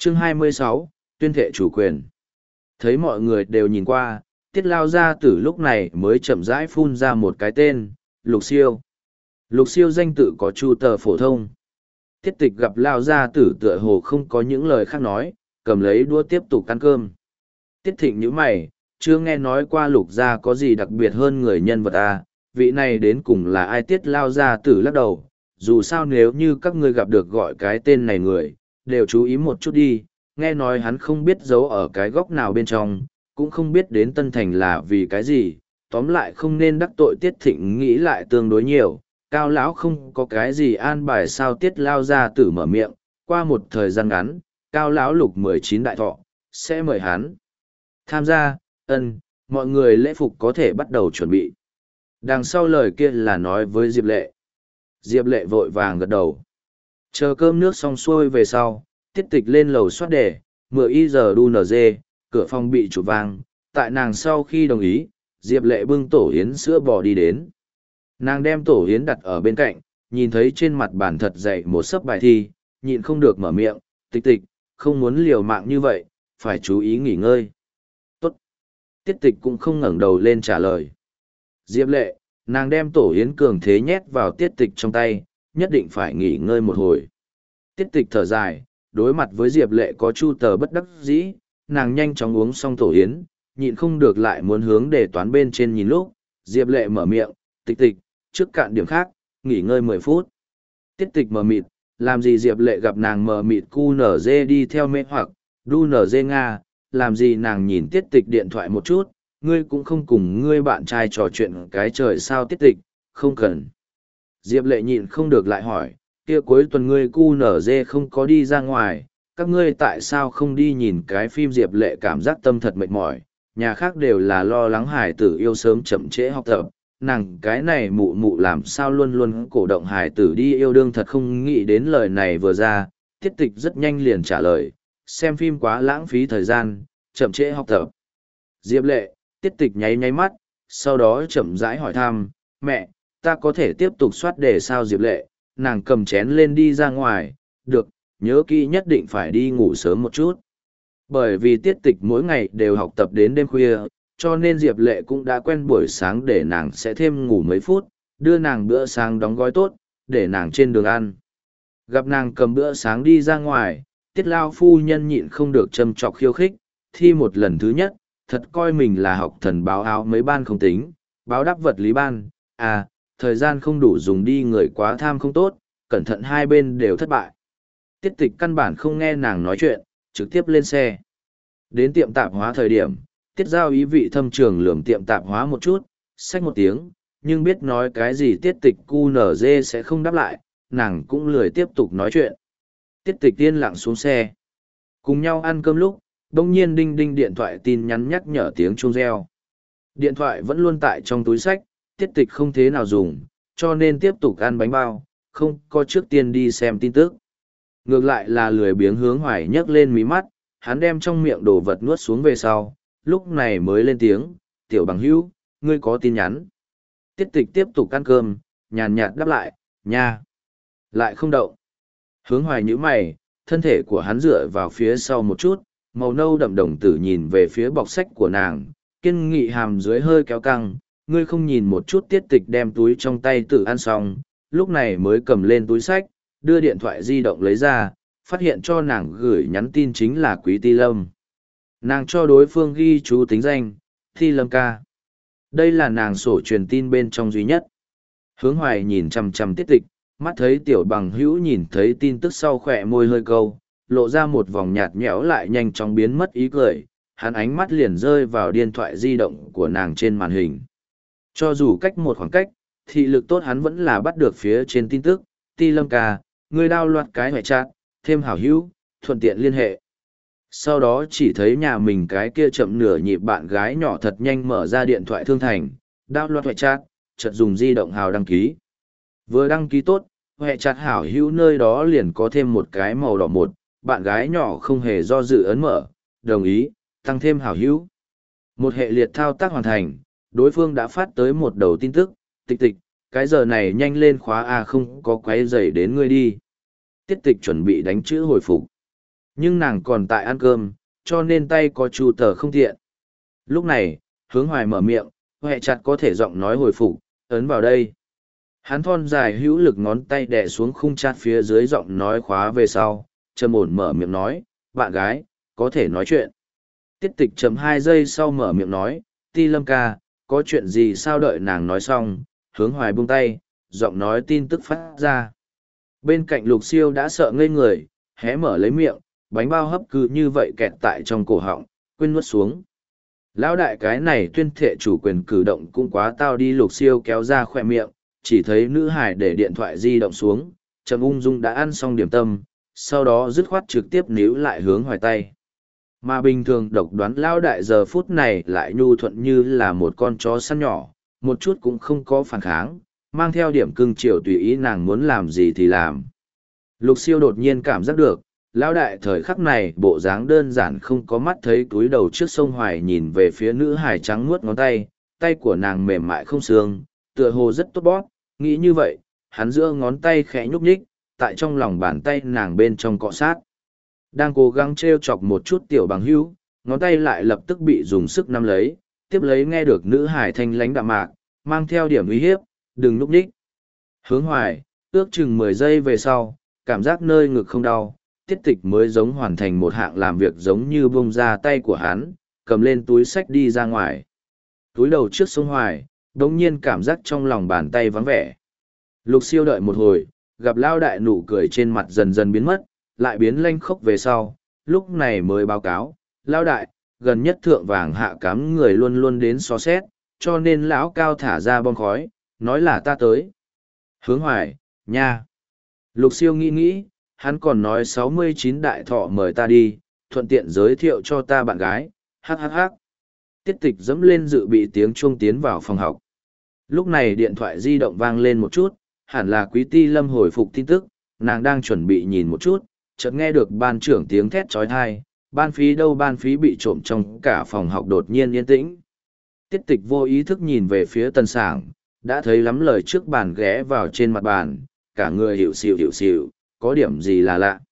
Chương 26, tuyên thệ chủ quyền. Thấy mọi người đều nhìn qua, Tiết Lao Gia Tử lúc này mới chậm rãi phun ra một cái tên, Lục Siêu. Lục Siêu danh tự có chu tờ phổ thông. Tiết Tịch gặp Lao Gia Tử tựa hồ không có những lời khác nói, cầm lấy đũa tiếp tục ăn cơm. Tiết Thịnh nhíu mày, chưa nghe nói qua Lục Gia có gì đặc biệt hơn người nhân vật à, vị này đến cùng là ai? Tiết Lao Gia Tử lắc đầu, dù sao nếu như các ngươi gặp được gọi cái tên này người, đều chú ý một chút đi, nghe nói hắn không biết giấu ở cái góc nào bên trong, cũng không biết đến Tân Thành là vì cái gì, tóm lại không nên đắc tội. Tiết Thịnh nghĩ lại tương đối nhiều, Cao lão không có cái gì an bài sao? Tiết Lao Gia Tử mở miệng, qua một thời gian ngắn, Cao lão Lục 19 đại thọ, sẽ mời hắn tham gia. Mọi người lễ phục có thể bắt đầu chuẩn bị. Đằng sau lời kia là nói với Diệp Lệ. Diệp Lệ vội vàng gật đầu. Chờ cơm nước xong xuôi về sau, Tiết Tịch lên lầu soát đề, 10 giờ đu NG, cửa phòng bị chụp vang. Tại nàng sau khi đồng ý, Diệp Lệ bưng tổ yến sữa bò đi đến. Nàng đem tổ yến đặt ở bên cạnh, nhìn thấy trên mặt bàn thật dày một sấp bài thi, nhịn không được mở miệng, Tịch Tịch, không muốn liều mạng như vậy, phải chú ý nghỉ ngơi. Tốt. Tiết Tịch cũng không ngẩng đầu lên trả lời. Diệp Lệ, nàng đem tổ yến cường thế nhét vào Tiết Tịch trong tay, nhất định phải nghỉ ngơi một hồi. Tiết Tịch thở dài, đối mặt với Diệp Lệ có chu tờ bất đắc dĩ, nàng nhanh chóng uống xong tổ yến, nhịn không được lại muốn hướng đề toán bên trên nhìn lúc, Diệp Lệ mở miệng, Tịch Tịch, trước cạn điểm khác, nghỉ ngơi 10 phút. Tiết Tịch mờ mịt, làm gì? Diệp Lệ gặp nàng mờ mịt cu nở dê đi theo mê hoặc, đu nở dê Nga, làm gì? Nàng nhìn Tiết Tịch điện thoại một chút, ngươi cũng không cùng ngươi bạn trai trò chuyện cái trời sao? Tiết Tịch, không cần. Diệp Lệ nhịn không được lại hỏi, kia cuối tuần ngươi cu nở dê không có đi ra ngoài, các ngươi tại sao không đi nhìn cái phim? Diệp Lệ cảm giác tâm thật mệt mỏi, nhà khác đều là lo lắng hải tử yêu sớm chậm trễ học tập, nàng cái này mụ mụ làm sao luôn luôn cổ động hải tử đi yêu đương. Thật không nghĩ đến lời này vừa ra, Tiết Tịch rất nhanh liền trả lời, xem phim quá lãng phí thời gian, chậm trễ học tập. Diệp Lệ, Tiết Tịch nháy nháy mắt, sau đó chậm rãi hỏi thăm, mẹ, ta có thể tiếp tục soát đề sao? Diệp Lệ, nàng cầm chén lên đi ra ngoài, được, nhớ kỹ nhất định phải đi ngủ sớm một chút. Bởi vì Tiết Tịch mỗi ngày đều học tập đến đêm khuya, cho nên Diệp Lệ cũng đã quen buổi sáng để nàng sẽ thêm ngủ mấy phút, đưa nàng bữa sáng đóng gói tốt, để nàng trên đường ăn. Gặp nàng cầm bữa sáng đi ra ngoài, Tiết Lao phu nhân nhịn không được châm chọc khiêu khích, thi một lần thứ nhất, thật coi mình là học thần báo áo mấy ban không tính, báo đáp vật lý ban, à, thời gian không đủ dùng đi, người quá tham không tốt, cẩn thận hai bên đều thất bại. Tiết Tịch căn bản không nghe nàng nói chuyện, trực tiếp lên xe. Đến tiệm tạp hóa thời điểm, Tiết Giao ý vị thâm trường lườm tiệm tạp hóa một chút, xách một tiếng, nhưng biết nói cái gì Tiết Tịch cu nở dê sẽ không đáp lại, nàng cũng lười tiếp tục nói chuyện. Tiết Tịch yên lặng xuống xe. Cùng nhau ăn cơm lúc, bỗng nhiên đinh đinh điện thoại tin nhắn nhắc nhở tiếng chuông reo. Điện thoại vẫn luôn tại trong túi xách, Tiết Tịch không thế nào dùng, cho nên tiếp tục ăn bánh bao, không có trước tiên đi xem tin tức. Ngược lại là lười biếng Hướng Hoài nhấc lên mí mắt, hắn đem trong miệng đồ vật nuốt xuống về sau, lúc này mới lên tiếng, tiểu bằng hữu, ngươi có tin nhắn. Tiết Tịch tiếp tục ăn cơm, nhàn nhạt đáp lại, nha. Lại không động. Hướng Hoài nhíu mày, thân thể của hắn dựa vào phía sau một chút, màu nâu đậm đồng tử nhìn về phía bọc sách của nàng, kiên nghị hàm dưới hơi kéo căng, ngươi không nhìn một chút. Tiết Tịch đem túi trong tay tự ăn xong, lúc này mới cầm lên túi sách, đưa điện thoại di động lấy ra, phát hiện cho nàng gửi nhắn tin chính là Quý Ti Lâm. Nàng cho đối phương ghi chú tính danh, Ti Lâm ca. Đây là nàng sổ truyền tin bên trong duy nhất. Hướng Hoài nhìn chằm chằm Tiết Tịch, mắt thấy tiểu bằng hữu nhìn thấy tin tức sau khỏe môi hơi câu, lộ ra một vòng nhạt nhẽo lại nhanh chóng biến mất ý cười, hắn ánh mắt liền rơi vào điện thoại di động của nàng trên màn hình. Cho dù cách một khoảng cách, thị lực tốt hắn vẫn là bắt được phía trên tin tức, Ti Lâm ca, ngươi đao loạt cái hoại chat, thêm hảo hữu, thuận tiện liên hệ. Sau đó chỉ thấy nhà mình cái kia chậm nửa nhịp bạn gái nhỏ thật nhanh mở ra điện thoại thương thành, đao loạt hoại chat, chợt dùng di động hào đăng ký. Vừa đăng ký tốt, hoại chat hảo hữu nơi đó liền có thêm một cái màu đỏ một, bạn gái nhỏ không hề do dự ấn mở, đồng ý, tăng thêm hảo hữu. Một hệ liệt thao tác hoàn thành, đối phương đã phát tới một đầu tin tức, Tịch Tịch, cái giờ này nhanh lên khóa A, không có quấy rầy đến ngươi đi. Tiết Tịch chuẩn bị đánh chữ hồi phục. Nhưng nàng còn tại ăn cơm, cho nên tay có chu tờ không tiện. Lúc này, Hướng Hoài mở miệng, Huệ chặt có thể giọng nói hồi phục, ấn vào đây. Hắn thon dài hữu lực ngón tay đè xuống khung chát phía dưới giọng nói khóa về sau, trầm ổn mở miệng nói, bạn gái, có thể nói chuyện. Tiết tịch chấm 2 giây sau mở miệng nói, Ti Lâm ca, có chuyện gì sao đợi nàng nói xong, Hướng Hoài buông tay, giọng nói tin tức phát ra. Bên cạnh Lục Siêu đã sợ ngây người, hé mở lấy miệng, bánh bao hấp cứ như vậy kẹt tại trong cổ họng, quên nuốt xuống. Lão đại cái này tuyên thệ chủ quyền cử động cũng quá tao đi. Lục Siêu kéo ra khỏe miệng, chỉ thấy nữ hải để điện thoại di động xuống, Trầm ung dung đã ăn xong điểm tâm, sau đó dứt khoát trực tiếp níu lại Hướng Hoài tay. Mà bình thường độc đoán lão đại giờ phút này lại nhu thuận như là một con chó săn nhỏ, một chút cũng không có phản kháng, mang theo điểm cưng chiều tùy ý nàng muốn làm gì thì làm. Lục Siêu đột nhiên cảm giác được, lão đại thời khắc này bộ dáng đơn giản không có mắt thấy túi đầu trước sông Hoài nhìn về phía nữ hài trắng muốt ngón tay, tay của nàng mềm mại không xương, tựa hồ rất tốt bóp, nghĩ như vậy, hắn giữa ngón tay khẽ nhúc nhích, tại trong lòng bàn tay nàng bên trong cọ sát. Đang cố gắng trêu chọc một chút tiểu bằng hữu, ngón tay lại lập tức bị dùng sức nắm lấy, tiếp lấy nghe được nữ hài thanh lánh đạm mạc, mang theo điểm uy hiếp, đừng nhúc nhích. Hướng Hoài, ước chừng 10 giây về sau, cảm giác nơi ngực không đau, tiết tịch mới giống hoàn thành một hạng làm việc giống như bông ra tay của hắn, cầm lên túi sách đi ra ngoài. Túi đầu trước sông Hoài, đống nhiên cảm giác trong lòng bàn tay vắng vẻ. Lục Siêu đợi một hồi, gặp lao đại nụ cười trên mặt dần dần biến mất, lại biến lanh khốc về sau, lúc này mới báo cáo, lao đại, gần nhất thượng vàng hạ cám người luôn luôn đến xó xét, cho nên lão cao thả ra bom khói, nói là ta tới. Hướng Hoài, nha. Lục Siêu nghĩ, hắn còn nói 69 đại thọ mời ta đi, thuận tiện giới thiệu cho ta bạn gái, hhh. Tiết tịch dẫm lên dự bị tiếng chuông tiến vào phòng học. Lúc này điện thoại di động vang lên một chút, hẳn là Quý Ti Lâm hồi phục tin tức, nàng đang chuẩn bị nhìn một chút, chợt nghe được ban trưởng tiếng thét trói thai, ban phí đâu, ban phí bị trộm trong cả phòng học đột nhiên yên tĩnh. Tiết tịch vô ý thức nhìn về phía Tân Sảng, đã thấy lắm lời trước bàn ghé vào trên mặt bàn, cả người hiệu xịu, có điểm gì là lạ.